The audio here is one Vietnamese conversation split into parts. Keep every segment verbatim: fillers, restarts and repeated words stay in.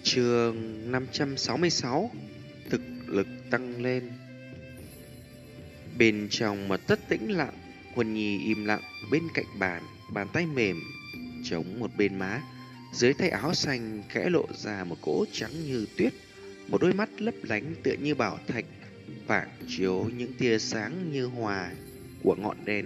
Chương năm trăm sáu mươi sáu. Thực lực tăng lên. Bên trong mật thất tĩnh lặng, Huân Nhi im lặng bên cạnh bàn, bàn tay mềm chống một bên má, dưới tay áo xanh khẽ lộ ra một cỗ trắng như tuyết, một đôi mắt lấp lánh tựa như bảo thạch, phản chiếu những tia sáng như hòa của ngọn đèn.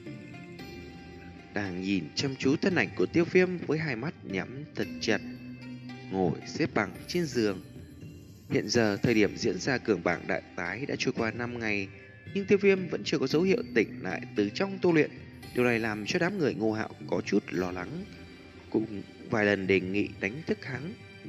Đang nhìn chăm chú thân ảnh của Tiêu Viêm với hai mắt nhắm thật chặt, ngồi xếp bằng trên giường. Hiện giờ thời điểm diễn ra cường bảng đại tái đã trôi qua năm ngày, nhưng Tiêu Viêm vẫn chưa có dấu hiệu tỉnh lại từ trong tu luyện. Điều này làm cho đám người Ngô Hạo có chút lo lắng, cũng vài lần đề nghị đánh thức hắn.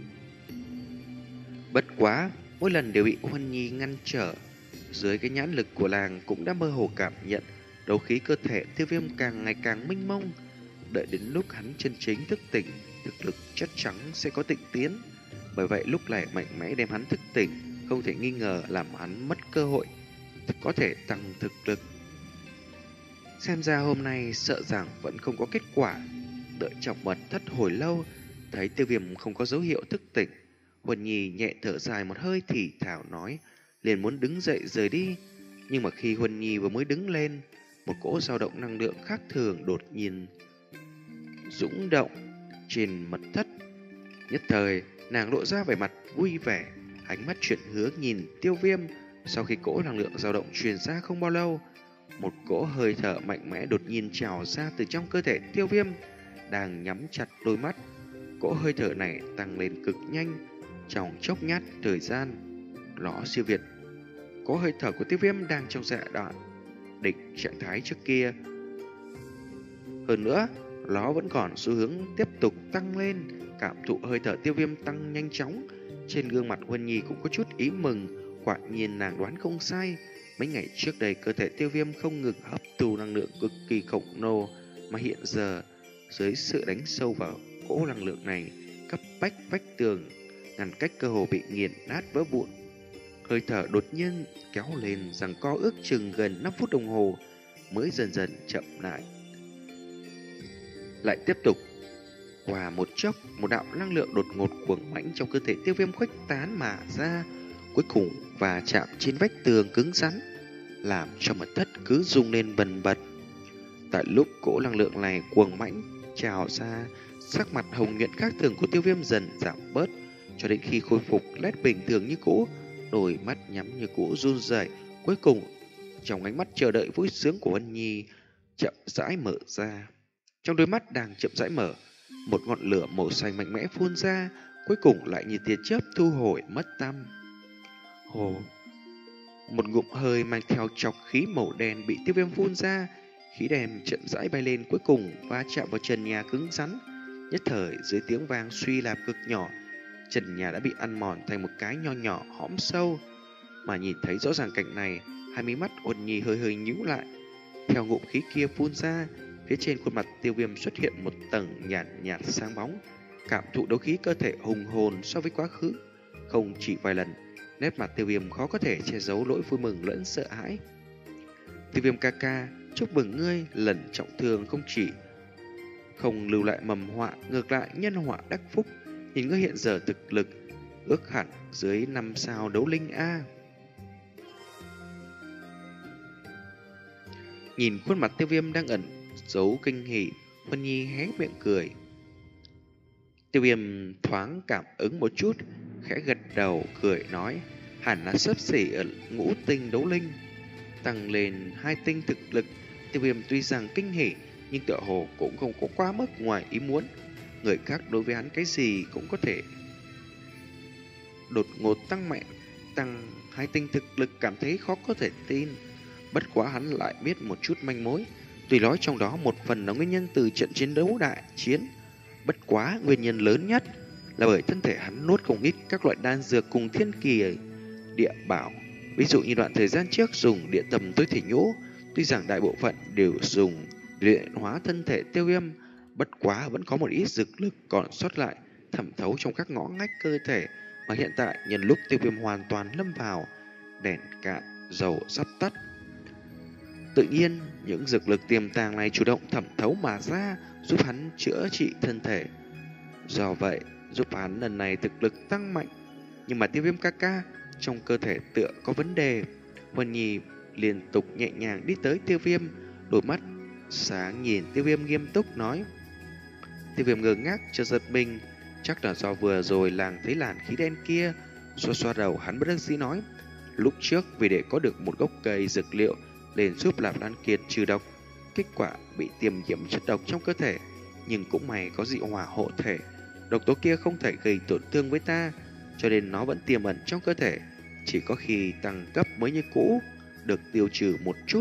Bất quá, mỗi lần đều bị Huân Nhi ngăn trở. Dưới cái nhãn lực của làng cũng đã mơ hồ cảm nhận đấu khí cơ thể Tiêu Viêm càng ngày càng mênh mông. Đợi đến lúc hắn chân chính thức tỉnh, thực lực chắc chắn sẽ có tịnh tiến. Bởi vậy lúc này mạnh mẽ đem hắn thức tỉnh, không thể nghi ngờ làm hắn mất cơ hội có thể tăng thực lực. Xem ra hôm nay sợ rằng vẫn không có kết quả. Đợi trong mật thất hồi lâu, thấy Tiêu Viêm không có dấu hiệu thức tỉnh, Huân Nhi nhẹ thở dài một hơi thì thào nói, liền muốn đứng dậy rời đi. Nhưng mà khi Huân Nhi vừa mới đứng lên, một cỗ dao động năng lượng khác thường đột nhiên dũng động trên mật thất. Nhất thời, nàng lộ ra vẻ mặt vui vẻ, ánh mắt chuyển hướng nhìn Tiêu Viêm. Sau khi cỗ năng lượng dao động truyền ra không bao lâu, một cỗ hơi thở mạnh mẽ đột nhiên trào ra từ trong cơ thể Tiêu Viêm. Đang nhắm chặt đôi mắt, cỗ hơi thở này tăng lên cực nhanh, trong chốc nhát thời gian ló siêu việt. Cỗ hơi thở của Tiêu Viêm đang trong giai đoạn đỉnh trạng thái trước kia. Hơn nữa, nó vẫn còn xu hướng tiếp tục tăng lên. Cảm thụ hơi thở Tiêu Viêm tăng nhanh chóng, trên gương mặt Huân Nhi cũng có chút ý mừng. Quả nhiên nàng đoán không sai, mấy ngày trước đây cơ thể Tiêu Viêm không ngừng hấp thu năng lượng cực kỳ khổng lồ, mà hiện giờ dưới sự đánh sâu vào cỗ năng lượng này, cấp bách vách tường ngăn cách cơ hồ bị nghiền nát vỡ vụn. Hơi thở đột nhiên kéo lên rằng co ước chừng gần năm phút đồng hồ mới dần dần chậm lại. Lại tiếp tục. Qua một chốc, một đạo năng lượng đột ngột cuồng mãnh trong cơ thể Tiêu Viêm khuếch tán mà ra, cuối cùng và chạm trên vách tường cứng rắn, làm cho mật thất cứ rung lên bần bật. Tại lúc cỗ năng lượng này cuồng mãnh trào ra, sắc mặt hồng nhuận khác thường của Tiêu Viêm dần giảm bớt, cho đến khi khôi phục nét bình thường như cũ, đôi mắt nhắm như cũ run rẩy. Cuối cùng, trong ánh mắt chờ đợi vui sướng của Huân Nhi chậm rãi mở ra. Trong đôi mắt đang chậm rãi mở, một ngọn lửa màu xanh mạnh mẽ phun ra, cuối cùng lại như tia chớp thu hồi mất tăm. Hồ, một ngụm hơi mang theo chọc khí màu đen bị Tiêu Viêm phun ra, khí đen chậm rãi bay lên, cuối cùng va chạm vào trần nhà cứng rắn. Nhất thời dưới tiếng vang suy lạp cực nhỏ, trần nhà đã bị ăn mòn thành một cái nho nhỏ hõm sâu. Mà nhìn thấy rõ ràng cảnh này, hai mí mắt Huân Nhi hơi hơi nhíu lại. Theo ngụm khí kia phun ra, phía trên khuôn mặt Tiêu Viêm xuất hiện một tầng nhạt nhạt sáng bóng. Cảm thụ đấu khí cơ thể hùng hồn so với quá khứ, không chỉ vài lần, nét mặt Tiêu Viêm khó có thể che giấu nỗi vui mừng lẫn sợ hãi. Tiêu Viêm ca ca, chúc mừng ngươi lần trọng thương không chỉ không lưu lại mầm họa, ngược lại nhân họa đắc phúc. Nhìn ngươi hiện giờ thực lực ước hẳn dưới năm sao đấu linh A. Nhìn khuôn mặt Tiêu Viêm đang ẩn giấu kinh hỉ, Huân Nhi hé miệng cười. Tiêu Viêm thoáng cảm ứng một chút, khẽ gật đầu cười nói, hẳn là xấp xỉ ở ngũ tinh đấu linh, tăng lên hai tinh thực lực. Tiêu Viêm tuy rằng kinh hỉ, nhưng tựa hồ cũng không có quá mức ngoài ý muốn. Người khác đối với hắn cái gì cũng có thể đột ngột tăng mạnh, tăng hai tinh thực lực cảm thấy khó có thể tin. Bất quá hắn lại biết một chút manh mối, tuy nói trong đó một phần là nguyên nhân từ trận chiến đấu đại chiến. Bất quá nguyên nhân lớn nhất là bởi thân thể hắn nuốt không ít các loại đan dược cùng thiên kỳ địa bảo. Ví dụ như đoạn thời gian trước dùng địa tầm tối thể nhũ, tuy rằng đại bộ phận đều dùng luyện hóa thân thể Tiêu Viêm, bất quá vẫn có một ít dược lực còn sót lại thẩm thấu trong các ngõ ngách cơ thể, mà hiện tại nhân lúc Tiêu Viêm hoàn toàn lâm vào đèn cạn dầu sắp tắt, tự nhiên những dược lực tiềm tàng này chủ động thẩm thấu mà ra, giúp hắn chữa trị thân thể. Do vậy, giúp hắn lần này thực lực tăng mạnh. Nhưng mà Tiêu Viêm ca ca trong cơ thể tựa có vấn đề. Huân Nhi liên tục nhẹ nhàng đi tới Tiêu Viêm, đôi mắt sáng nhìn Tiêu Viêm nghiêm túc nói. Tiêu Viêm ngơ ngác chợt giật mình, chắc là do vừa rồi làng thấy làn khí đen kia. Xoa xoa đầu, hắn bất đắc dĩ nói, lúc trước vì để có được một gốc cây dược liệu lên giúp Lạp Lan Kiệt trừ độc, kết quả bị tiềm nhiễm chất độc trong cơ thể. Nhưng cũng may có dị hỏa hộ thể, độc tố kia không thể gây tổn thương với ta, cho nên nó vẫn tiềm ẩn trong cơ thể, chỉ có khi tăng cấp mới như cũ được tiêu trừ một chút.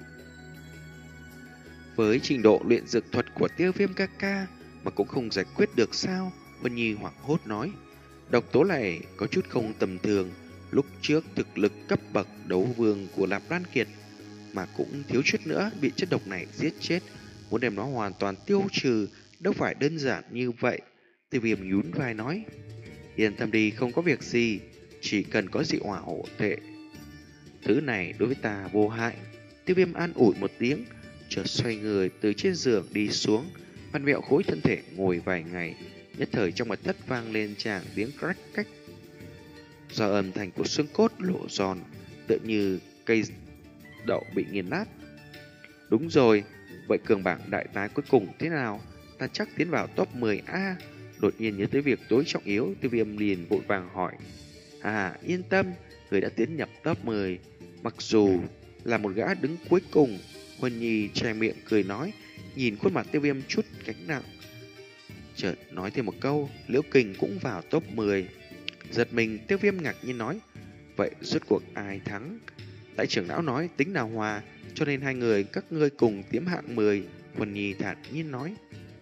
Với trình độ luyện dược thuật của Tiêu Viêm ca ca mà cũng không giải quyết được sao? Vân Nhi hoảng hốt nói. Độc tố này có chút không tầm thường, lúc trước thực lực cấp bậc đấu vương của Lạp Lan Kiệt mà cũng thiếu chút nữa bị chất độc này giết chết, muốn đem nó hoàn toàn tiêu trừ đâu phải đơn giản như vậy. Tiêu Viêm nhún vai nói, yên tâm đi, không có việc gì, chỉ cần có dị hỏa hộ thể, thứ này đối với ta vô hại. Tiêu Viêm an ủi một tiếng, chợt xoay người từ trên giường đi xuống, vặn vẹo khối thân thể ngồi vài ngày. Nhất thời trong mặt đất vang lên tràng tiếng crack cách, do âm thanh của xương cốt lộ giòn, tựa như cây đậu bị nghiền nát. Đúng rồi, vậy cường bảng đại tái cuối cùng thế nào? Ta chắc tiến vào top mười A. Đột nhiên nhớ tới việc tối trọng yếu, Tiêu Viêm liền vội vàng hỏi. À, yên tâm, người đã tiến nhập top mười. Mặc dù là một gã đứng cuối cùng. Huân Nhi che miệng cười nói, nhìn khuôn mặt Tiêu Viêm chút gánh nặng, chợt nói thêm một câu, Liễu Kình cũng vào top mười. Giật mình, Tiêu Viêm ngạc nhiên nói, vậy rốt cuộc ai thắng? Đại trưởng lão nói tính nào hòa, cho nên hai người các ngươi cùng tiếm hạng mười. Huân Nhi thản nhiên nói,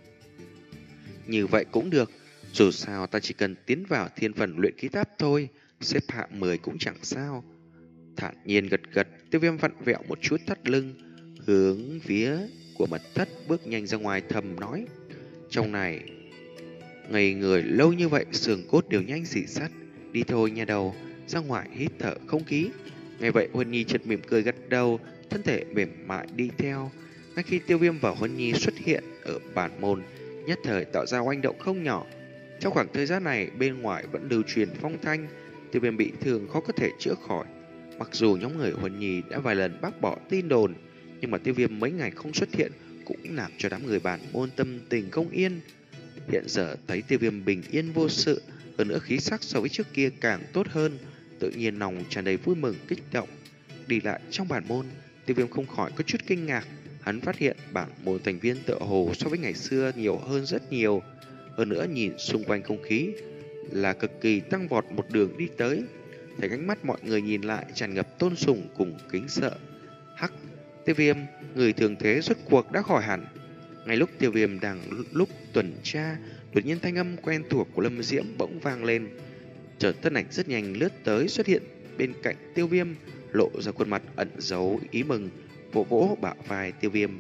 như vậy cũng được, dù sao ta chỉ cần tiến vào thiên phần luyện khí tháp thôi, xếp hạng mười cũng chẳng sao. Thản nhiên gật gật, Tiêu Viêm vặn vẹo một chút thắt lưng, hướng phía của mật thất bước nhanh ra ngoài, thầm nói, trong này ngày người lâu như vậy, xương cốt đều nhanh xỉ sắt, đi thôi nhà đầu, ra ngoài hít thở không khí. Ngay vậy Huân Nhi chợt mỉm cười gật đầu, thân thể mềm mại đi theo. Ngay khi Tiêu Viêm và Huân Nhi xuất hiện ở bản môn, nhất thời tạo ra oanh động không nhỏ. Trong khoảng thời gian này, bên ngoài vẫn lưu truyền phong thanh Tiêu Viêm bị thương khó có thể chữa khỏi. Mặc dù nhóm người Huân Nhi đã vài lần bác bỏ tin đồn, nhưng mà Tiêu Viêm mấy ngày không xuất hiện cũng làm cho đám người bản môn tâm tình không yên. Hiện giờ thấy Tiêu Viêm bình yên vô sự, hơn nữa khí sắc so với trước kia càng tốt hơn, tự nhiên lòng tràn đầy vui mừng kích động. Đi lại trong bản môn, Tiêu Viêm không khỏi có chút kinh ngạc. Hắn phát hiện bản môn thành viên tựa hồ so với ngày xưa nhiều hơn rất nhiều. Hơn nữa nhìn xung quanh không khí là cực kỳ tăng vọt một đường đi tới. Thấy ánh mắt mọi người nhìn lại tràn ngập tôn sùng cùng kính sợ. Hắc, Tiêu Viêm, người thường thế rốt cuộc đã khỏi hẳn. Ngay lúc Tiêu Viêm đang lúc tuần tra, đột nhiên thanh âm quen thuộc của Lâm Diễm bỗng vang lên. Chợt thân ảnh rất nhanh lướt tới, xuất hiện bên cạnh Tiêu Viêm, lộ ra khuôn mặt ẩn giấu ý mừng, vỗ vỗ bả vai Tiêu Viêm.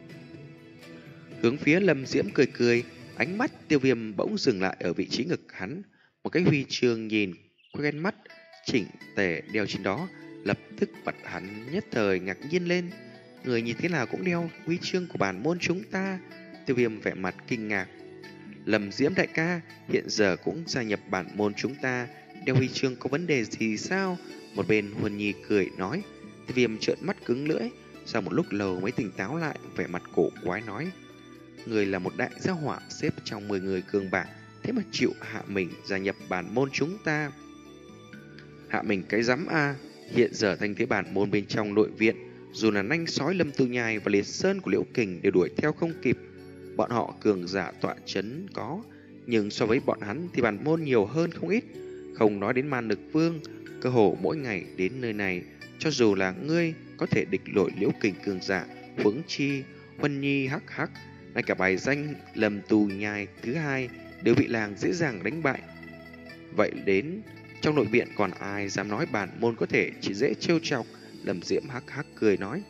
Hướng phía Lâm Diễm cười cười, ánh mắt Tiêu Viêm bỗng dừng lại ở vị trí ngực hắn, một cái huy chương nhìn quen mắt chỉnh tề đeo trên đó, lập tức bật hắn nhất thời ngạc nhiên lên. Người nhìn thế nào cũng đeo huy chương của bản môn chúng ta. Tiêu Viêm vẻ mặt kinh ngạc. Lâm Diễm đại ca hiện giờ cũng gia nhập bản môn chúng ta, đeo huy chương có vấn đề gì sao? Một bên Huân Nhi cười nói. Tiêu Viêm trợn mắt cứng lưỡi, sau một lúc lâu mới tỉnh táo lại, vẻ mặt cổ quái nói, người là một đại gia hỏa xếp trong mười người cường bảng, thế mà chịu hạ mình gia nhập bản môn chúng ta. Hạ mình cái rắm a? Hiện giờ thanh thế bản môn bên trong nội viện, dù là nanh sói Lâm Tu Nhai và Liệt Sơn của Liễu Kình đều đuổi theo không kịp. Bọn họ cường giả tọa chấn có, nhưng so với bọn hắn thì bản môn nhiều hơn không ít. Không nói đến Man Lực Vương, cơ hồ mỗi ngày đến nơi này, cho dù là ngươi có thể địch nổi Liễu Kình cường giả, huống chi Huân Nhi hắc hắc, ngay cả bài danh Lâm Tu Nhai thứ hai đều bị làng dễ dàng đánh bại. Vậy đến trong nội viện còn ai dám nói bản môn có thể chỉ dễ trêu chọc? Lâm Diễm hắc hắc cười nói.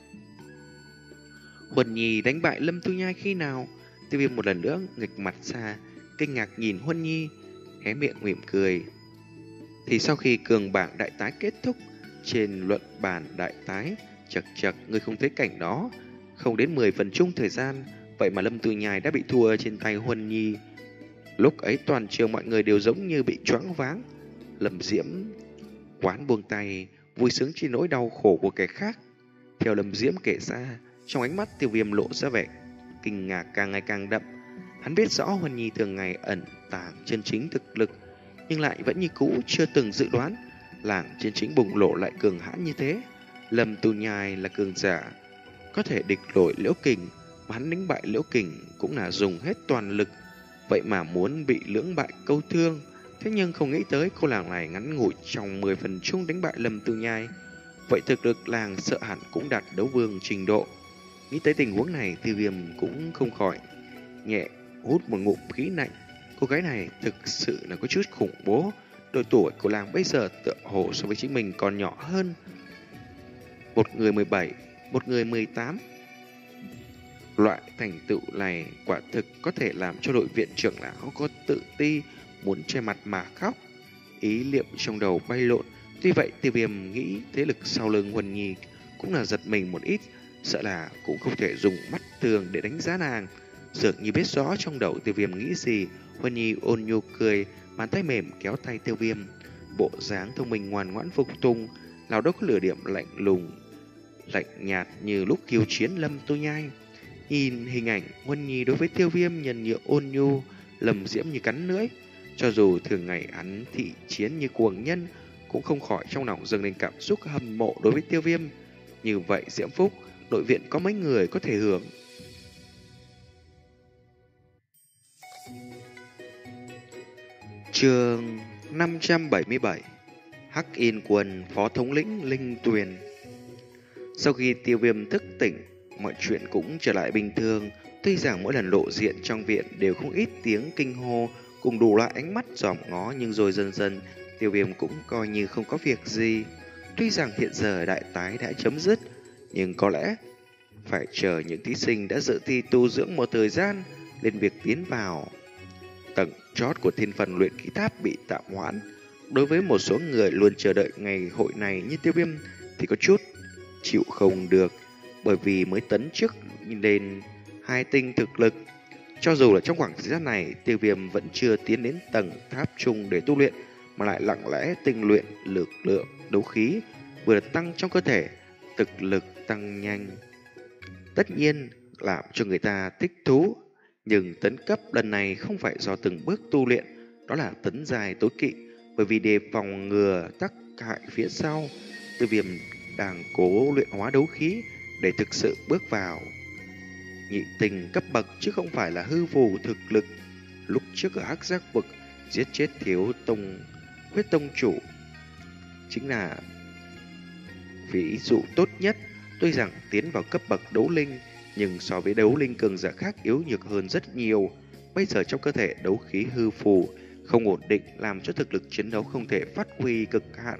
Huân Nhi đánh bại Lâm Tu Nhai khi nào? Tiêu Viêm một lần nữa nghịch mặt ra, kinh ngạc nhìn Huân Nhi, hé miệng mỉm cười. Thì sau khi cường bảng đại tái kết thúc, trên luận bàn đại tái, chật chật ngươi không thấy cảnh đó. Không đến mười phần chung thời gian, vậy mà Lâm Tu Nhai đã bị thua trên tay Huân Nhi. Lúc ấy toàn trường mọi người đều giống như bị choáng váng. Lâm Diễm quán buông tay, vui sướng trên nỗi đau khổ của kẻ khác. Theo Lâm Diễm kể ra, trong ánh mắt Tiêu Viêm lộ ra vẻ kinh ngạc càng ngày càng đậm. Hắn biết rõ Huân Nhi thường ngày ẩn tàng chân chính thực lực, nhưng lại vẫn như cũ chưa từng dự đoán làng chân chính bùng lộ lại cường hãn như thế. Lâm Tu Nhai là cường giả có thể địch nổi Liễu Kình, mà hắn đánh bại Liễu Kình cũng là dùng hết toàn lực. Vậy mà muốn bị lưỡng bại câu thương, thế nhưng không nghĩ tới cô làng này ngắn ngủi trong mười phần chung đánh bại Lâm Tu Nhai. Vậy thực lực làng sợ hẳn cũng đạt đấu vương trình độ. Nghĩ tới tình huống này, Tiêu Viêm cũng không khỏi nhẹ hút một ngụm khí lạnh. Cô gái này thực sự là có chút khủng bố. Độ tuổi của làng bây giờ tựa hồ so với chính mình còn nhỏ hơn. Một người mười bảy, một người mười tám. Loại thành tựu này quả thực có thể làm cho đội viện trưởng lão có tự ti, muốn che mặt mà khóc. Ý niệm trong đầu bay lộn. Tuy vậy Tiêu Viêm nghĩ thế lực sau lưng Huân Nhi cũng là giật mình một ít, sợ là cũng không thể dùng mắt thường để đánh giá nàng. Dường như biết rõ trong đầu Tiêu Viêm nghĩ gì, Huân Nhi ôn nhu cười, bàn tay mềm kéo tay Tiêu Viêm, bộ dáng thông minh ngoan ngoãn phục tùng, nào đâu có lửa điểm lạnh lùng, lạnh nhạt như lúc khiêu chiến Lâm Tu Nhai. Nhìn hình ảnh Huân Nhi đối với Tiêu Viêm nhân nhượng ôn nhu, Lâm Diễm như cắn lưỡi. Cho dù thường ngày hắn thị chiến như cuồng nhân, cũng không khỏi trong lòng dâng lên cảm xúc hâm mộ đối với Tiêu Viêm. Như vậy Diễm Phúc, nội viện có mấy người có thể hưởng. Chương năm trăm bảy mươi bảy. Hắc Yên Quân phó thống lĩnh Linh Tuyền. Sau khi Tiêu Viêm thức tỉnh, mọi chuyện cũng trở lại bình thường. Tuy rằng mỗi lần lộ diện trong viện đều không ít tiếng kinh hô cùng đủ loại ánh mắt dòm ngó, nhưng rồi dần dần Tiêu Viêm cũng coi như không có việc gì. Tuy rằng hiện giờ đại tái đã chấm dứt, nhưng có lẽ phải chờ những thí sinh đã dự thi tu dưỡng một thời gian lên việc tiến vào tầng chót của thiên phần luyện khí tháp bị tạm hoãn. Đối với một số người luôn chờ đợi ngày hội này như Tiêu Viêm thì có chút chịu không được, bởi vì mới tấn trước lên hai tinh thực lực. Cho dù là trong khoảng thời gian này Tiêu Viêm vẫn chưa tiến đến tầng tháp chung để tu luyện, mà lại lặng lẽ tinh luyện lực lượng đấu khí vừa được tăng trong cơ thể, thực lực tăng nhanh, tất nhiên làm cho người ta thích thú. Nhưng tấn cấp lần này không phải do từng bước tu luyện, đó là tấn dài tối kỵ, bởi vì đề phòng ngừa tác hại phía sau, Tiêu Viêm đang cố luyện hóa đấu khí để thực sự bước vào nhị tinh cấp bậc, chứ không phải là hư phù thực lực. Lúc trước ở Hắc Giác vực giết chết Thiếu Tông Huyết Tông chủ chính là ví dụ tốt nhất. Tuy rằng tiến vào cấp bậc đấu linh, nhưng so với đấu linh cường giả khác yếu nhược hơn rất nhiều. Bây giờ trong cơ thể đấu khí hư phù không ổn định, làm cho thực lực chiến đấu không thể phát huy cực hạn.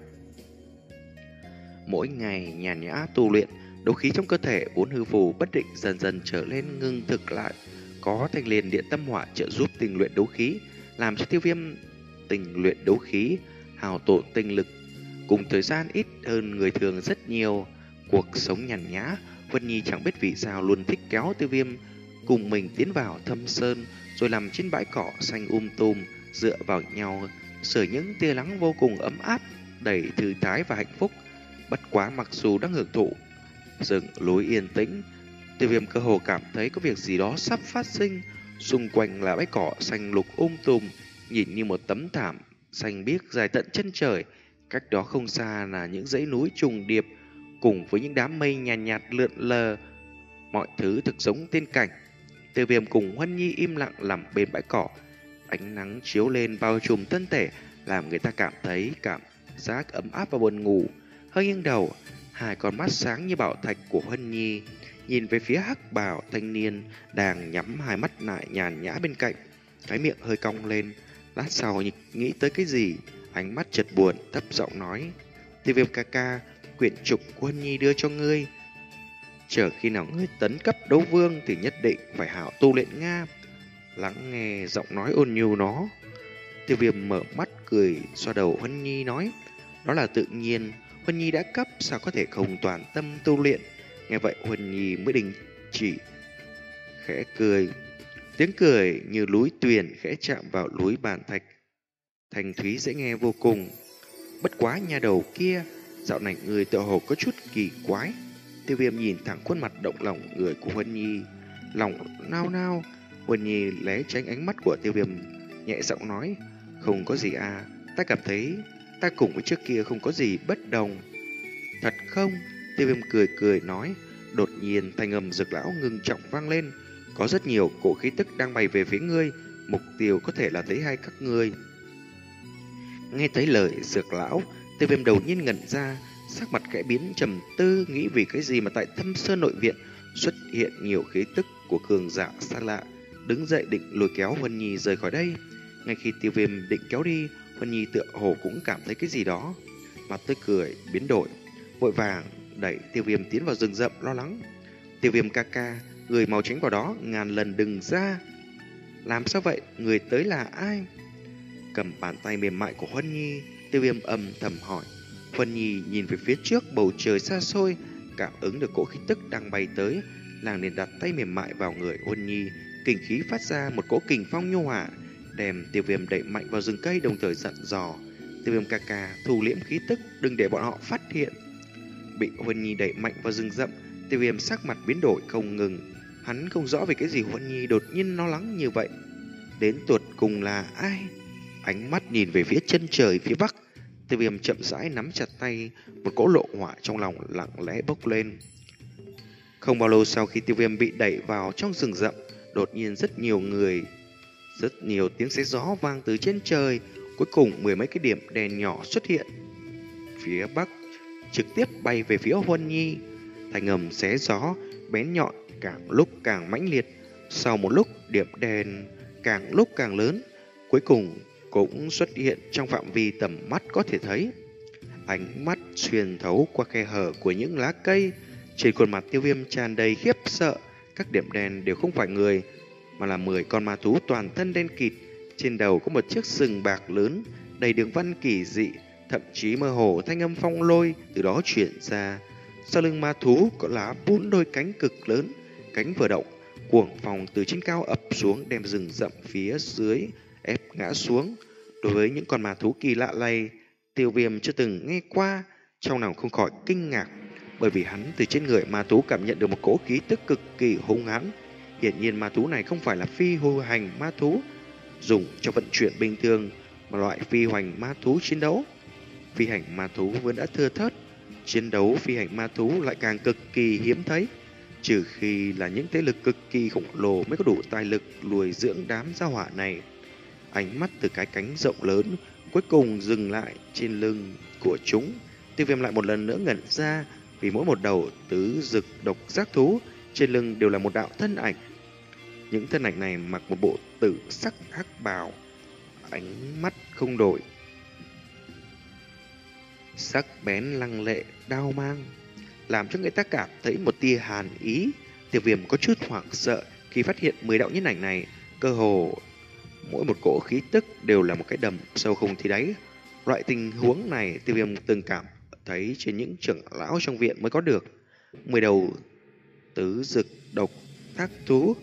Mỗi ngày nhàn nhã tu luyện, đấu khí trong cơ thể vốn hư phù bất định dần dần trở lên ngưng thực lại. Có thanh liền điện tâm hỏa trợ giúp tinh luyện đấu khí, làm cho Tiêu Viêm tinh luyện đấu khí hao tổn tinh lực cùng thời gian ít hơn người thường rất nhiều. Cuộc sống nhàn nhã, Huân Nhi chẳng biết vì sao luôn thích kéo Tiêu Viêm cùng mình tiến vào thâm sơn, rồi nằm trên bãi cỏ xanh um tùm, dựa vào nhau, sưởi những tia nắng vô cùng ấm áp, đầy thư thái và hạnh phúc. Bất quá mặc dù đang hưởng thụ rừng núi yên tĩnh, Tiêu Viêm cơ hồ cảm thấy có việc gì đó sắp phát sinh. Xung quanh là bãi cỏ xanh lục um tùm, nhìn như một tấm thảm xanh biếc dài tận chân trời. Cách đó không xa là những dãy núi trùng điệp cùng với những đám mây nhàn nhạt, nhạt lượn lờ. Mọi thứ thực giống tiên cảnh. Tiêu Viêm cùng Huân Nhi im lặng nằm bên bãi cỏ. Ánh nắng chiếu lên bao trùm thân thể, làm người ta cảm thấy cảm giác ấm áp và buồn ngủ. Hơi nghiêng đầu, hai con mắt sáng như bảo thạch của Huân Nhi nhìn về phía hắc bào thanh niên đang nhắm hai mắt lại nhàn nhã bên cạnh, cái miệng hơi cong lên. Lát sau nghĩ tới cái gì, ánh mắt chợt buồn, thấp giọng nói: Tiêu Viêm ca ca, quyển trục của Huân Nhi đưa cho ngươi. Chờ khi nào ngươi tấn cấp đấu vương thì nhất định phải hảo tu luyện Nga. Lắng nghe giọng nói ôn nhu nó, Tiêu Viêm mở mắt cười, xoa đầu Huân Nhi nói: đó là tự nhiên, Huân Nhi đã cấp sao có thể không toàn tâm tu luyện. Nghe vậy Huân Nhi mới đình chỉ, khẽ cười. Tiếng cười như núi tuyền khẽ chạm vào núi bàn thạch, thanh thúy dễ nghe vô cùng. Bất quá nhà đầu kia, dạo này người tựa hồ có chút kỳ quái. Tiêu Viêm nhìn thẳng khuôn mặt động lòng người của Huân Nhi, lòng nao nao. Huân Nhi né tránh ánh mắt của Tiêu Viêm, nhẹ giọng nói: "Không có gì à, ta cảm thấy ta cùng với trước kia không có gì bất đồng." "Thật không?" Tiêu Viêm cười cười nói. Đột nhiên thanh âm Dược lão ngưng trọng vang lên: "Có rất nhiều cỗ khí tức đang bay về phía ngươi, mục tiêu có thể là thấy hai các ngươi." Nghe thấy lời Dược lão, Tiêu Viêm đầu nhiên ngẩn ra, sắc mặt khẽ biến trầm tư, nghĩ vì cái gì mà tại Thâm Sơn nội viện xuất hiện nhiều khí tức của cường giả xa lạ. Đứng dậy định lôi kéo Huân Nhi rời khỏi đây. Ngay khi Tiêu Viêm định kéo đi, Huân Nhi tựa hồ cũng cảm thấy cái gì đó, mặt tươi cười biến đổi, vội vàng đẩy Tiêu Viêm tiến vào rừng rậm, lo lắng: "Tiêu Viêm ca ca, người mau tránh vào đó, ngàn lần đừng ra." "Làm sao vậy? Người tới là ai?" Cầm bàn tay mềm mại của Huân Nhi, Tiêu Viêm âm thầm hỏi. Huân Nhi nhìn về phía trước bầu trời xa xôi, cảm ứng được cỗ khí tức đang bay tới, nàng liền đặt tay mềm mại vào người Huân Nhi, kình khí phát ra một cỗ kình phong nhu hòa, đem Tiêu Viêm đẩy mạnh vào rừng cây, đồng thời dặn dò: "Tiêu Viêm ca ca, thu liễm khí tức, đừng để bọn họ phát hiện." Bị Huân Nhi đẩy mạnh vào rừng rậm, Tiêu Viêm sắc mặt biến đổi không ngừng. Hắn không rõ về cái gì Huân Nhi đột nhiên lo lắng như vậy. Đến tuột cùng là ai? Ánh mắt nhìn về phía chân trời phía bắc, Tiêu Viêm chậm rãi nắm chặt tay, một cỗ lộ hỏa trong lòng lặng lẽ bốc lên. Không bao lâu sau khi Tiêu Viêm bị đẩy vào trong rừng rậm, đột nhiên rất nhiều người, rất nhiều tiếng xé gió vang từ trên trời. Cuối cùng mười mấy cái điểm đèn nhỏ xuất hiện phía bắc, trực tiếp bay về phía Huân Nhi. Thanh âm xé gió bén nhọn càng lúc càng mãnh liệt. Sau một lúc, điểm đèn càng lúc càng lớn, cuối cùng cũng xuất hiện trong phạm vi tầm mắt có thể thấy. Ánh mắt xuyên thấu qua khe hở của những lá cây, trên khuôn mặt Tiêu Viêm tràn đầy khiếp sợ. Các điểm đen đều không phải người, mà là mười con ma thú toàn thân đen kịt. Trên đầu có một chiếc sừng bạc lớn, đầy đường văn kỳ dị, thậm chí mơ hồ thanh âm phong lôi từ đó chuyển ra. Sau lưng ma thú có lá bốn đôi cánh cực lớn, cánh vừa động, cuồng phong từ trên cao ập xuống, đem rừng rậm phía dưới ép ngã xuống. Đối với những con ma thú kỳ lạ này, Tiêu Viêm chưa từng nghe qua, trong lòng không khỏi kinh ngạc, bởi vì hắn từ trên người ma thú cảm nhận được một cỗ khí tức cực kỳ hung hãn. Hiển nhiên ma thú này không phải là phi hư hành ma thú dùng cho vận chuyển bình thường, mà loại phi hoành ma thú chiến đấu. Phi hành ma thú vẫn đã thưa thớt, chiến đấu phi hành ma thú lại càng cực kỳ hiếm thấy, trừ khi là những thế lực cực kỳ khổng lồ mới có đủ tài lực nuôi dưỡng đám gia hỏa này. Ánh mắt từ cái cánh rộng lớn cuối cùng dừng lại trên lưng của chúng. Tiêu Viêm lại một lần nữa ngẩn ra, vì mỗi một đầu tứ dực độc giác thú trên lưng đều là một đạo thân ảnh. Những thân ảnh này mặc một bộ tử sắc hắc bào, ánh mắt không đổi, sắc bén lăng lệ đao mang, làm cho người ta cảm thấy một tia hàn ý. Tiêu Viêm có chút hoảng sợ khi phát hiện mười đạo nhân ảnh này, cơ hồ mỗi một cỗ khí tức đều là một cái đầm sâu không thấy đáy. Loại tình huống này Tiêu Viêm từng cảm thấy trên những trưởng lão trong viện mới có được. Mười đầu tứ dực độc thác thú,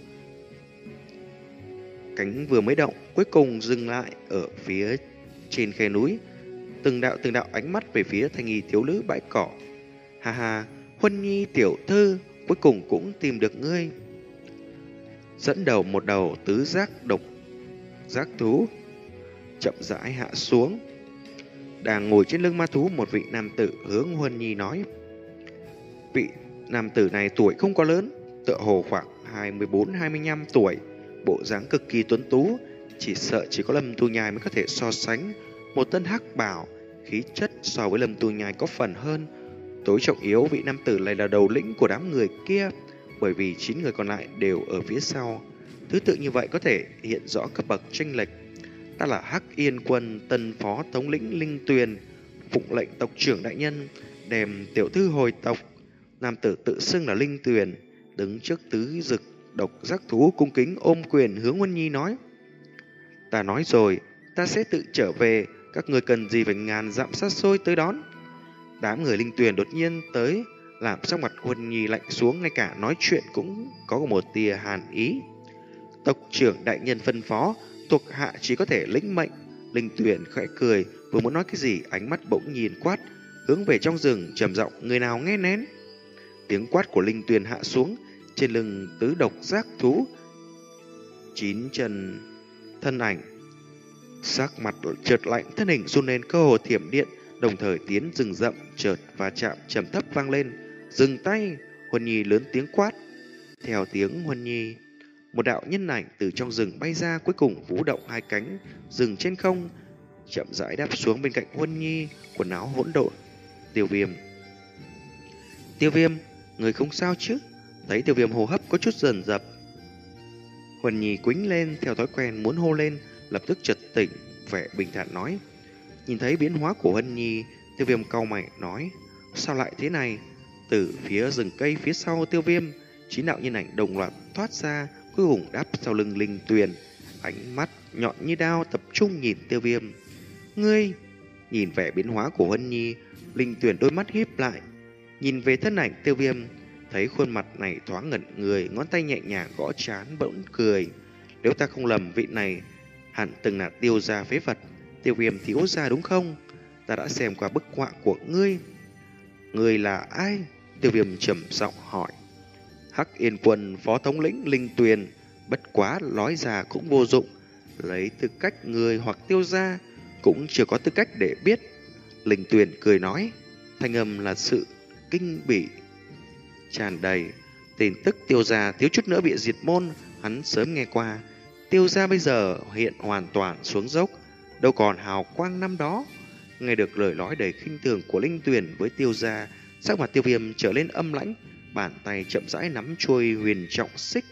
cánh vừa mới động, cuối cùng dừng lại ở phía trên khe núi. Từng đạo từng đạo ánh mắt về phía thanh nghi thiếu nữ bãi cỏ. Ha ha, Huân Nhi tiểu thư, cuối cùng cũng tìm được ngươi. Dẫn đầu một đầu tứ giác độc giác thú chậm rãi hạ xuống. Đang ngồi trên lưng ma thú, một vị nam tử hướng Huân Nhi nói. Vị nam tử này tuổi không quá lớn, tựa hồ khoảng hai mươi bốn hai mươi lăm tuổi, bộ dáng cực kỳ tuấn tú, chỉ sợ chỉ có Lâm Tu Nhai mới có thể so sánh. Một thân hắc bào, khí chất so với Lâm Tu Nhai có phần hơn. Tối trọng yếu, vị nam tử này là đầu lĩnh của đám người kia, bởi vì chín người còn lại đều ở phía sau. Thứ tự như vậy có thể hiện rõ cấp bậc chênh lệch. Ta là Hắc Yên Quân tân phó thống lĩnh Linh Tuyền, phụng lệnh tộc trưởng đại nhân đem tiểu thư hồi tộc. Nam tử tự xưng là Linh Tuyền, đứng trước tứ dực độc giác thú cung kính ôm quyền hướng Huân Nhi nói. Ta nói rồi, ta sẽ tự trở về, các người cần gì phải ngàn dặm xa xôi tới đón. Đám người Linh Tuyền đột nhiên tới, làm sắc mặt Huân Nhi lạnh xuống, ngay cả nói chuyện cũng có một tia hàn ý. Tộc trưởng đại nhân phân phó, thuộc hạ chỉ có thể lĩnh mệnh. Linh Tuyền khẽ cười, vừa muốn nói cái gì, ánh mắt bỗng nhìn quát, hướng về trong rừng trầm giọng, người nào nghe nén. Tiếng quát của Linh Tuyền hạ xuống, trên lưng tứ độc giác thú chín chân thân ảnh, sắc mặt chợt lạnh, thân hình run lên cơ hồ thiểm điện, đồng thời tiến rừng rậm chợt và chạm trầm thấp vang lên. Dừng tay! Huân Nhi lớn tiếng quát. Theo tiếng Huân Nhi, một đạo nhân ảnh từ trong rừng bay ra, cuối cùng vũ động hai cánh dừng trên không, chậm rãi đáp xuống bên cạnh Huân Nhi, quần áo hỗn độn. Tiêu Viêm. Tiêu Viêm, người không sao chứ? Thấy Tiêu Viêm hô hấp có chút dần dập, Huân Nhi quĩnh lên, theo thói quen muốn hô lên, lập tức chợt tỉnh, vẻ bình thản nói. Nhìn thấy biến hóa của Huân Nhi, Tiêu Viêm cau mày nói, sao lại thế này? Từ phía rừng cây phía sau Tiêu Viêm, chín đạo nhân ảnh đồng loạt thoát ra, cuối cùng đáp sau lưng Linh Tuyền, ánh mắt nhọn như đao tập trung nhìn Tiêu Viêm. Ngươi! Nhìn vẻ biến hóa của Huân Nhi, Linh Tuyền đôi mắt híp lại, nhìn về thân ảnh Tiêu Viêm, thấy khuôn mặt này thoáng ngẩn người, ngón tay nhẹ nhàng gõ trán bỗng cười. Nếu ta không lầm, vị này hẳn từng là Tiêu gia phế vật, Tiêu Viêm thiếu gia đúng không? Ta đã xem qua bức họa của ngươi. Ngươi là ai? Tiêu Viêm trầm giọng hỏi. Hắc Yên Quân phó thống lĩnh Linh Tuyền, bất quá nói ra cũng vô dụng, lấy tư cách người hoặc Tiêu gia cũng chưa có tư cách để biết. Linh Tuyền cười nói, thanh âm là sự kinh bỉ tràn đầy. Tin tức Tiêu gia thiếu chút nữa bị diệt môn, hắn sớm nghe qua. Tiêu gia bây giờ hiện hoàn toàn xuống dốc, đâu còn hào quang năm đó. Nghe được lời nói đầy khinh thường của Linh Tuyền với Tiêu gia, sắc mặt Tiêu Viêm trở lên âm lãnh, bàn tay chậm rãi nắm chuôi huyền trọng xích.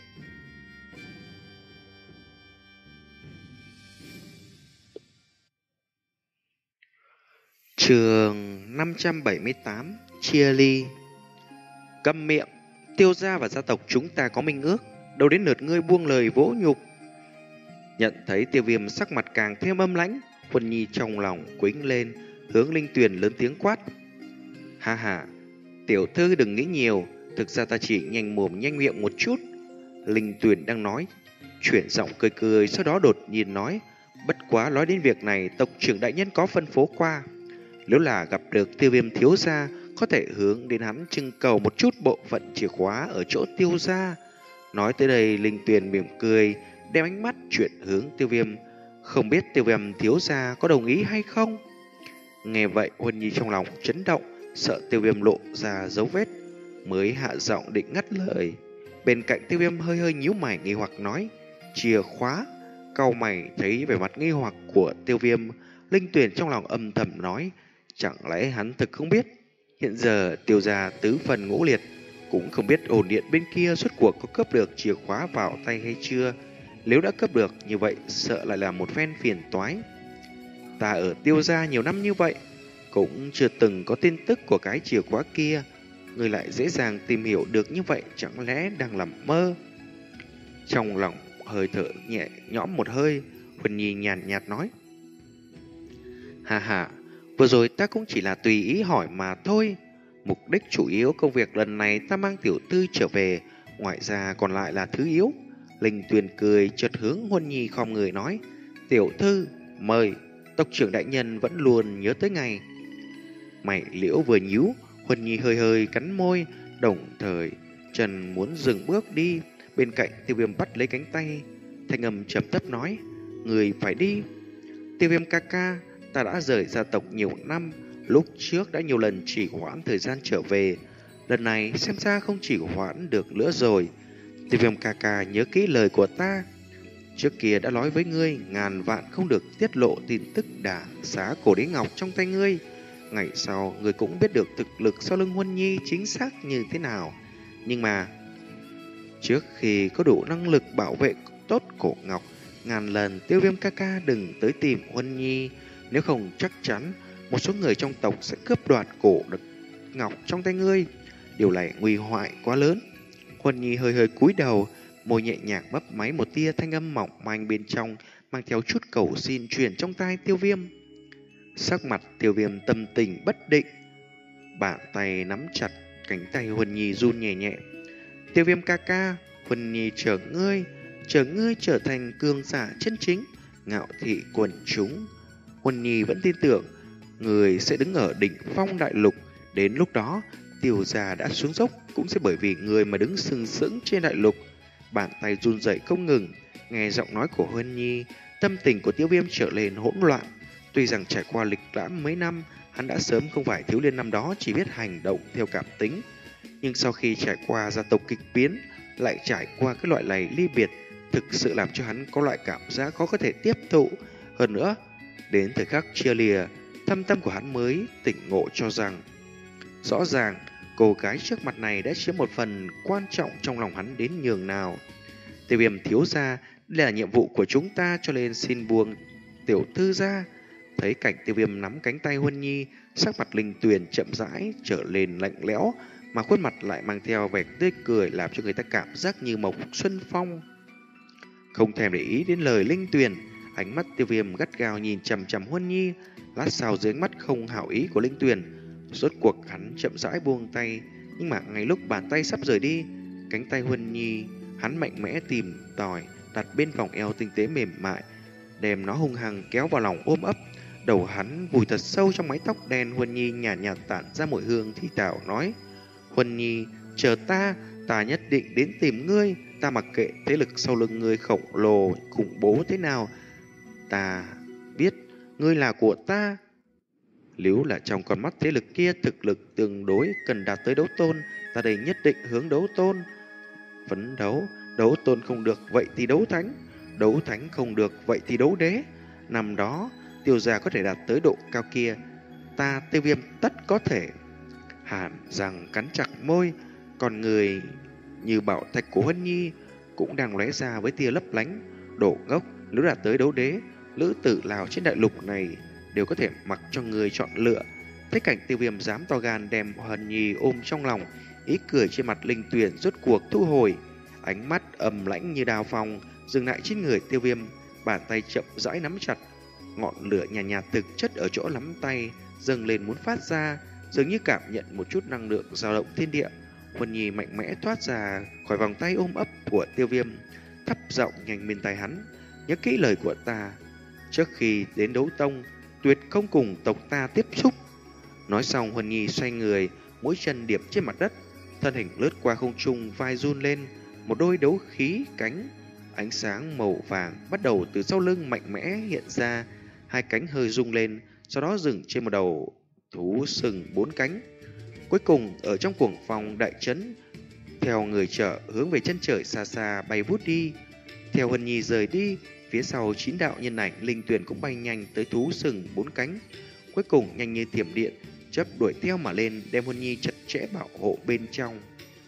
Chương năm trăm bảy mươi tám, chia ly. Câm miệng, Tiêu gia và gia tộc chúng ta có minh ước, đâu đến lượt ngươi buông lời vỗ nhục. Nhận thấy Tiêu Viêm sắc mặt càng thêm âm lãnh, Huân Nhi trong lòng quĩnh lên, hướng Linh Tuyền lớn tiếng quát. Ha ha, tiểu thư đừng nghĩ nhiều, thực ra ta chỉ nhanh mồm nhanh miệng một chút. Linh Tuyền đang nói, chuyển giọng cười cười, sau đó đột nhiên nói, bất quá nói đến việc này, tộc trưởng đại nhân có phân phố qua. Nếu là gặp được Tiêu Viêm thiếu gia, có thể hướng đến hắn trưng cầu một chút bộ phận chìa khóa ở chỗ Tiêu gia. Nói tới đây, Linh Tuyền mỉm cười, đem ánh mắt chuyển hướng Tiêu Viêm. Không biết Tiêu Viêm thiếu gia có đồng ý hay không? Nghe vậy, Huân Nhi trong lòng chấn động, sợ Tiêu Viêm lộ ra dấu vết, mới hạ giọng định ngắt lời. Bên cạnh Tiêu Viêm hơi hơi nhíu mày nghi hoặc nói, chìa khóa. Cau mày thấy vẻ mặt nghi hoặc của Tiêu Viêm, Linh Tuyền trong lòng âm thầm nói, chẳng lẽ hắn thực không biết? Hiện giờ Tiêu gia tứ phần ngũ liệt, cũng không biết ổn điện bên kia suốt cuộc có cấp được chìa khóa vào tay hay chưa. Nếu đã cấp được như vậy, sợ lại là một phen phiền toái. Ta ở Tiêu gia nhiều năm như vậy, cũng chưa từng có tin tức của cái chìa khóa kia. Người lại dễ dàng tìm hiểu được như vậy, chẳng lẽ đang nằm mơ? Trong lòng hơi thở nhẹ nhõm một hơi, Huân Nhi nhàn nhạt nói, hà hà, vừa rồi ta cũng chỉ là tùy ý hỏi mà thôi. Mục đích chủ yếu công việc lần này ta mang tiểu tư trở về, ngoài ra còn lại là thứ yếu. Linh Tuyền cười chợt hướng Huân Nhi khom người nói, tiểu thư mời. Tộc trưởng đại nhân vẫn luôn nhớ tới ngày. Mày liễu vừa nhíu, Huân Nhi hơi hơi cắn môi, đồng thời Trần muốn dừng bước đi. Bên cạnh Tiêu Viêm bắt lấy cánh tay, thanh âm trầm thấp nói, người phải đi. Tiêu Viêm ca ca, ta đã rời gia tộc nhiều năm, lúc trước đã nhiều lần chỉ hoãn thời gian trở về, lần này xem ra không chỉ hoãn được nữa rồi. Tiêu Viêm ca ca nhớ kỹ lời của ta, trước kia đã nói với ngươi, ngàn vạn không được tiết lộ tin tức đả xá cổ đế ngọc trong tay ngươi. Ngày sau ngươi cũng biết được thực lực sau lưng Huân Nhi chính xác như thế nào. Nhưng mà trước khi có đủ năng lực bảo vệ tốt cổ ngọc, ngàn lần Tiêu Viêm ca ca đừng tới tìm Huân Nhi, nếu không chắc chắn một số người trong tộc sẽ cướp đoạt cổ đực ngọc trong tay ngươi. Điều này nguy hoại quá lớn. Huân Nhi hơi hơi cúi đầu, môi nhẹ nhàng mấp máy, một tia thanh âm mỏng manh bên trong mang theo chút cầu xin truyền trong tai Tiêu Viêm. Sắc mặt Tiêu Viêm tâm tình bất định, bàn tay nắm chặt cánh tay Huân Nhi run nhẹ nhẹ. Tiêu Viêm ca ca, Huân Nhi chờ ngươi. chờ ngươi trở thành cường giả chân chính, ngạo thị quần chúng. Huân Nhi vẫn tin tưởng người sẽ đứng ở đỉnh phong đại lục. Đến lúc đó, Tiêu gia đã xuống dốc cũng sẽ bởi vì người mà đứng sừng sững trên đại lục. Bàn tay run rẩy không ngừng, nghe giọng nói của Huân Nhi, tâm tình của Tiêu Viêm trở lên hỗn loạn. Tuy rằng trải qua lịch lãm mấy năm, hắn đã sớm không phải thiếu niên năm đó chỉ biết hành động theo cảm tính. Nhưng sau khi trải qua gia tộc kịch biến, lại trải qua cái loại này ly biệt, thực sự làm cho hắn có loại cảm giác khó có thể tiếp thụ. Hơn nữa, đến thời khắc chia lìa, thâm tâm của hắn mới tỉnh ngộ cho rằng rõ ràng cô gái trước mặt này đã chiếm một phần quan trọng trong lòng hắn đến nhường nào. Tiêu Viêm thiếu gia, đây là nhiệm vụ của chúng ta, cho nên xin buông tiểu thư ra. Thấy cảnh Tiêu Viêm nắm cánh tay Huân Nhi, sắc mặt Linh Tuyền chậm rãi trở lên lạnh lẽo, mà khuôn mặt lại mang theo vẻ tươi cười, làm cho người ta cảm giác như mộc xuân phong. Không thèm để ý đến lời Linh Tuyền, ánh mắt Tiêu Viêm gắt gao nhìn chằm chằm Huân Nhi. Lát sau dưới ánh mắt không hảo ý của Linh Tuyền, rốt cuộc hắn chậm rãi buông tay. Nhưng mà ngay lúc bàn tay sắp rời đi, cánh tay Huân Nhi hắn mạnh mẽ tìm tòi đặt bên vòng eo tinh tế mềm mại, đem nó hung hăng kéo vào lòng ôm ấp. Đầu hắn vùi thật sâu trong mái tóc đen Huân Nhi, nhàn nhạt, nhạt tản ra mùi hương thì thảo nói: Huân Nhi, chờ ta, ta nhất định đến tìm ngươi. Ta mặc kệ thế lực sau lưng ngươi khổng lồ khủng bố thế nào, ta biết ngươi là của ta. Nếu là trong con mắt thế lực kia thực lực tương đối cần đạt tới đấu tôn, ta đây nhất định hướng đấu tôn phấn đấu. Đấu tôn không được vậy thì đấu thánh, đấu thánh không được vậy thì đấu đế. Năm đó Tiêu gia có thể đạt tới độ cao kia, ta Tiêu Viêm tất có thể. Hàn răng cắn chặt môi, còn người như bảo thạch của Huân Nhi cũng đang lóe ra với tia lấp lánh. Đổ ngốc, nếu đạt tới đấu đế, nữ tử nào trên đại lục này đều có thể mặc cho người chọn lựa. Thấy cảnh Tiêu Viêm dám to gan đem Huân Nhi ôm trong lòng, ý cười trên mặt Linh Tuyền rốt cuộc thu hồi, ánh mắt ầm lãnh như đào phong dừng lại trên người Tiêu Viêm, bàn tay chậm rãi nắm chặt. Ngọn lửa nhàn nhạt, nhạt thực chất ở chỗ nắm tay dâng lên muốn phát ra, dường như cảm nhận một chút năng lượng dao động thiên địa. Huân Nhi mạnh mẽ thoát ra khỏi vòng tay ôm ấp của Tiêu Viêm, thấp giọng nhanh bên tai hắn: nhớ kỹ lời của ta, trước khi đến đấu tông tuyệt không cùng tộc ta tiếp xúc. Nói xong, Huân Nhi xoay người, mũi chân điệp trên mặt đất, thân hình lướt qua không trung, vai run lên, một đôi đấu khí cánh ánh sáng màu vàng bắt đầu từ sau lưng mạnh mẽ hiện ra, hai cánh hơi rung lên, sau đó dừng trên một đầu thú sừng bốn cánh. Cuối cùng ở trong cuồng phong đại chấn, theo người chợ hướng về chân trời xa xa bay vút đi. Theo Huân Nhi rời đi, phía sau chín đạo nhân ảnh Linh Tuyền cũng bay nhanh tới thú sừng bốn cánh, cuối cùng nhanh như thiểm điện chớp đuổi theo mà lên, đem Huân Nhi chặt chẽ bảo hộ bên trong.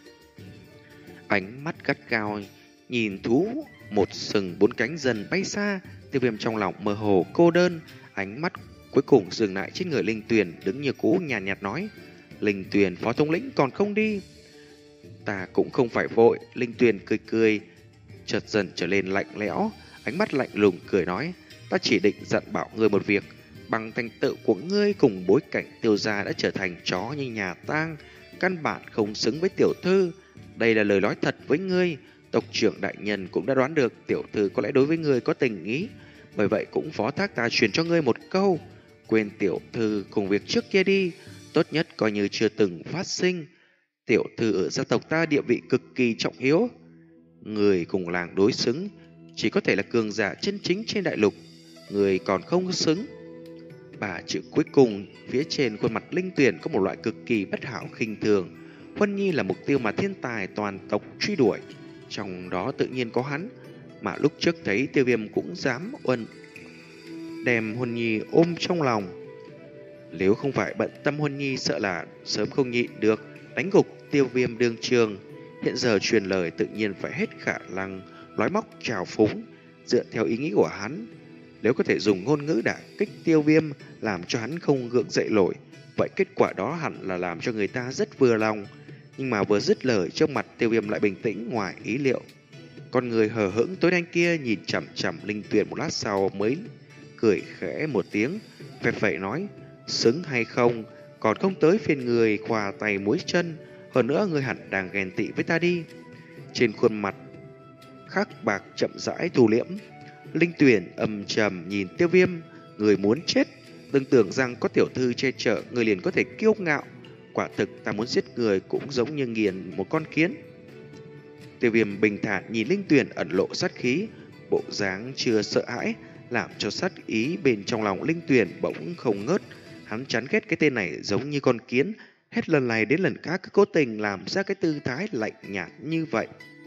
Ánh mắt gắt gao nhìn thú một sừng bốn cánh dần bay xa, Tiêu Viêm trong lòng mơ hồ cô đơn, ánh mắt cuối cùng dừng lại trên người Linh Tuyền, đứng như cũ nhàn nhạt, nhạt nói: Linh Tuyền phó thống lĩnh còn không đi? Ta cũng không phải vội. Linh Tuyền cười cười, chợt dần trở lên lạnh lẽo, ánh mắt lạnh lùng cười nói: ta chỉ định dặn bảo ngươi một việc, bằng thành tựu của ngươi cùng bối cảnh Tiêu gia đã trở thành chó như nhà tang, căn bản không xứng với tiểu thư. Đây là lời nói thật với ngươi. Tộc trưởng đại nhân cũng đã đoán được tiểu thư có lẽ đối với ngươi có tình ý, bởi vậy cũng phó thác ta truyền cho ngươi một câu: quên tiểu thư cùng việc trước kia đi, tốt nhất coi như chưa từng phát sinh. Tiểu thư ở gia tộc ta địa vị cực kỳ trọng yếu, người cùng làng đối xứng chỉ có thể là cường giả chân chính trên đại lục, người còn không xứng. Ba chữ cuối cùng phía trên khuôn mặt Linh Tuyền có một loại cực kỳ bất hảo khinh thường. Huân Nhi là mục tiêu mà thiên tài toàn tộc truy đuổi, trong đó tự nhiên có hắn, mà lúc trước thấy Tiêu Viêm cũng dám uẩn đem Huân Nhi ôm trong lòng. Nếu không phải bận tâm Huân Nhi, sợ là sớm không nhịn được đánh gục Tiêu Viêm đương trường. Hiện giờ truyền lời tự nhiên phải hết khả năng nói móc trào phúng. Dựa theo ý nghĩ của hắn, nếu có thể dùng ngôn ngữ đả kích Tiêu Viêm làm cho hắn không gượng dậy nổi, vậy kết quả đó hẳn là làm cho người ta rất vừa lòng. Nhưng mà vừa dứt lời, trong mặt Tiêu Viêm lại bình tĩnh ngoài ý liệu. Con người hờ hững tối đen kia nhìn chằm chằm Linh Tuyền một lát sau mới cười khẽ một tiếng, phè phẩy nói: xứng hay không, còn không tới phiên người khoa tay múi chân. Hơn nữa người hẳn đang ghen tị với ta đi. Trên khuôn mặt khắc bạc chậm rãi thu liễm. Linh Tuyền âm trầm nhìn Tiêu Viêm, người muốn chết, đừng tưởng rằng có tiểu thư che chở người liền có thể kiêu ngạo. Quả thực ta muốn giết người cũng giống như nghiền một con kiến. Tiêu Viêm bình thản nhìn Linh Tuyền ẩn lộ sát khí, bộ dáng chưa sợ hãi, làm cho sát ý bên trong lòng Linh Tuyền bỗng không ngớt. Hắn chán ghét cái tên này giống như con kiến, hết lần này đến lần khác cứ cố tình làm ra cái tư thái lạnh nhạt như vậy.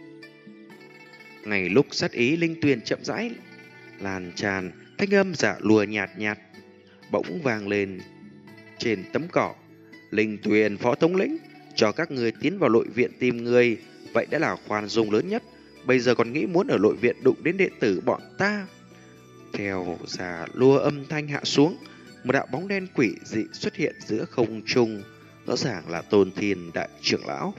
Ngay lúc sát ý Linh Tuyền chậm rãi lan tràn, thanh âm dạ lùa nhạt nhạt bỗng vang lên trên tấm cỏ. Linh Tuyền phó thống lĩnh cho các người tiến vào nội viện tìm người, vậy đã là khoan dung lớn nhất. Bây giờ còn nghĩ muốn ở nội viện đụng đến đệ tử bọn ta. Theo giả lùa âm thanh hạ xuống, một đạo bóng đen quỷ dị xuất hiện giữa không trung, rõ ràng là Tôn Thiên đại trưởng lão.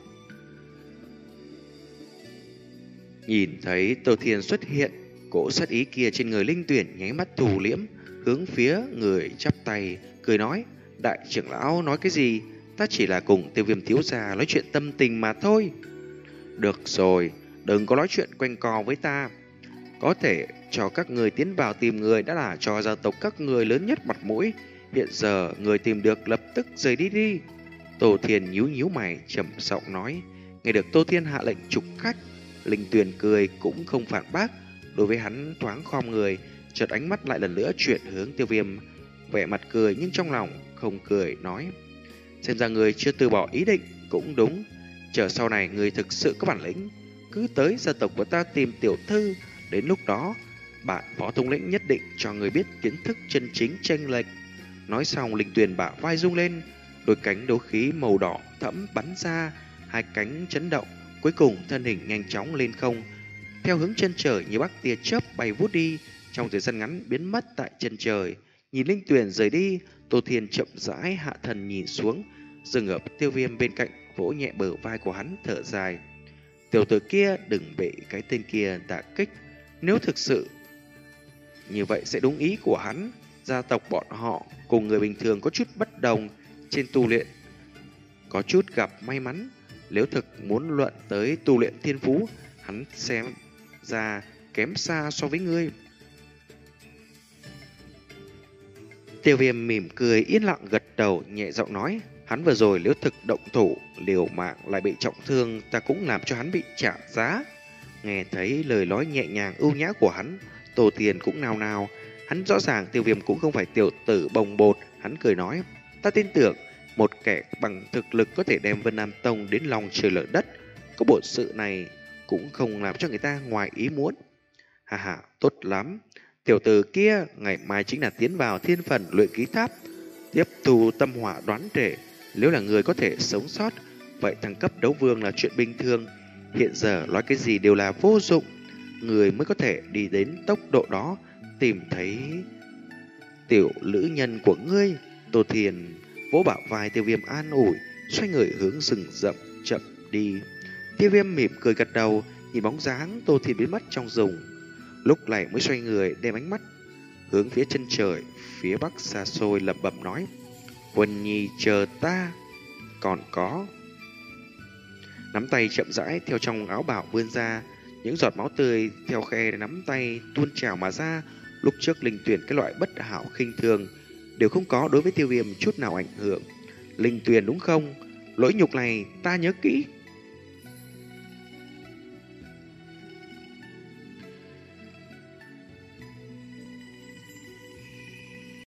Nhìn thấy Tôn Thiên xuất hiện, cỗ sát ý kia trên người Linh Tuyền nháy mắt thu liễm, hướng phía người chắp tay, cười nói: đại trưởng lão nói cái gì? Ta chỉ là cùng Tiêu Viêm thiếu gia nói chuyện tâm tình mà thôi. Được rồi, đừng có nói chuyện quanh co với ta. Có thể cho các người tiến vào tìm người đã là cho gia tộc các người lớn nhất mặt mũi. Hiện giờ người tìm được lập tức rời đi đi. Tô Thiên nhíu nhíu mày trầm giọng nói. Nghe được Tô Thiên hạ lệnh trục khách, Linh Tuyền cười cũng không phản bác. Đối với hắn thoáng khom người, chợt ánh mắt lại lần nữa chuyển hướng Tiêu Viêm, vẻ mặt cười nhưng trong lòng không cười, nói: xem ra người chưa từ bỏ ý định. Cũng đúng, chờ sau này người thực sự có bản lĩnh, cứ tới gia tộc của ta tìm tiểu thư. Đến lúc đó, bạn phó thống lĩnh nhất định cho người biết kiến thức chân chính chênh lệch. Nói xong, Linh Tuyền bả vai rung lên, đôi cánh đấu khí màu đỏ thẫm bắn ra, hai cánh chấn động, cuối cùng thân hình nhanh chóng lên không, theo hướng chân trời như bắc tia chớp bay vút đi, trong thời gian ngắn biến mất tại chân trời. Nhìn Linh Tuyền rời đi, Tô Thiên chậm rãi hạ thần nhìn xuống, dừng ở Tiêu Viêm bên cạnh, vỗ nhẹ bờ vai của hắn, thở dài. Tiểu tử kia đừng bị cái tên kia đả kích, nếu thực sự như vậy sẽ đúng ý của hắn. Gia tộc bọn họ cùng người bình thường có chút bất đồng, trên tu luyện có chút gặp may mắn. Nếu thực muốn luận tới tu luyện thiên phú, hắn xem ra kém xa so với ngươi. Tiêu Viêm mỉm cười yên lặng gật đầu, nhẹ giọng nói: hắn vừa rồi nếu thực động thủ liều mạng lại bị trọng thương, ta cũng làm cho hắn bị trả giá. Nghe thấy lời nói nhẹ nhàng ưu nhã của hắn, Tô Thiên cũng nao nao. Hắn rõ ràng Tiêu Viêm cũng không phải tiểu tử bồng bột. Hắn cười nói: ta tin tưởng một kẻ bằng thực lực có thể đem Vân Nam Tông đến lòng trời lở đất, có bộ sự này cũng không làm cho người ta ngoài ý muốn. Hà hà, tốt lắm. Tiểu tử kia ngày mai chính là tiến vào thiên phần luyện khí tháp, tiếp thu tâm hỏa đoán thể. Nếu là người có thể sống sót, vậy thăng cấp đấu vương là chuyện bình thường. Hiện giờ nói cái gì đều là vô dụng, người mới có thể đi đến tốc độ đó, tìm thấy tiểu lữ nhân của ngươi. Tô Thiên vỗ bả vai Tiêu Viêm an ủi, xoay người hướng rừng rậm chậm đi. Tiêu Viêm mỉm cười gật đầu, nhìn bóng dáng Tô Thiên biến mất trong rừng, lúc này mới xoay người đem ánh mắt hướng phía chân trời phía bắc xa xôi, lẩm bẩm nói: Huân Nhi chờ ta. Còn có. Nắm tay chậm rãi theo trong áo bào vươn ra, những giọt máu tươi theo khe nắm tay tuôn trào mà ra. Lúc trước Linh Tuyền cái loại bất hảo khinh thường đều không có đối với Tiêu Viêm chút nào ảnh hưởng. Linh Tuyền đúng không? Lỗi nhục này ta nhớ kỹ.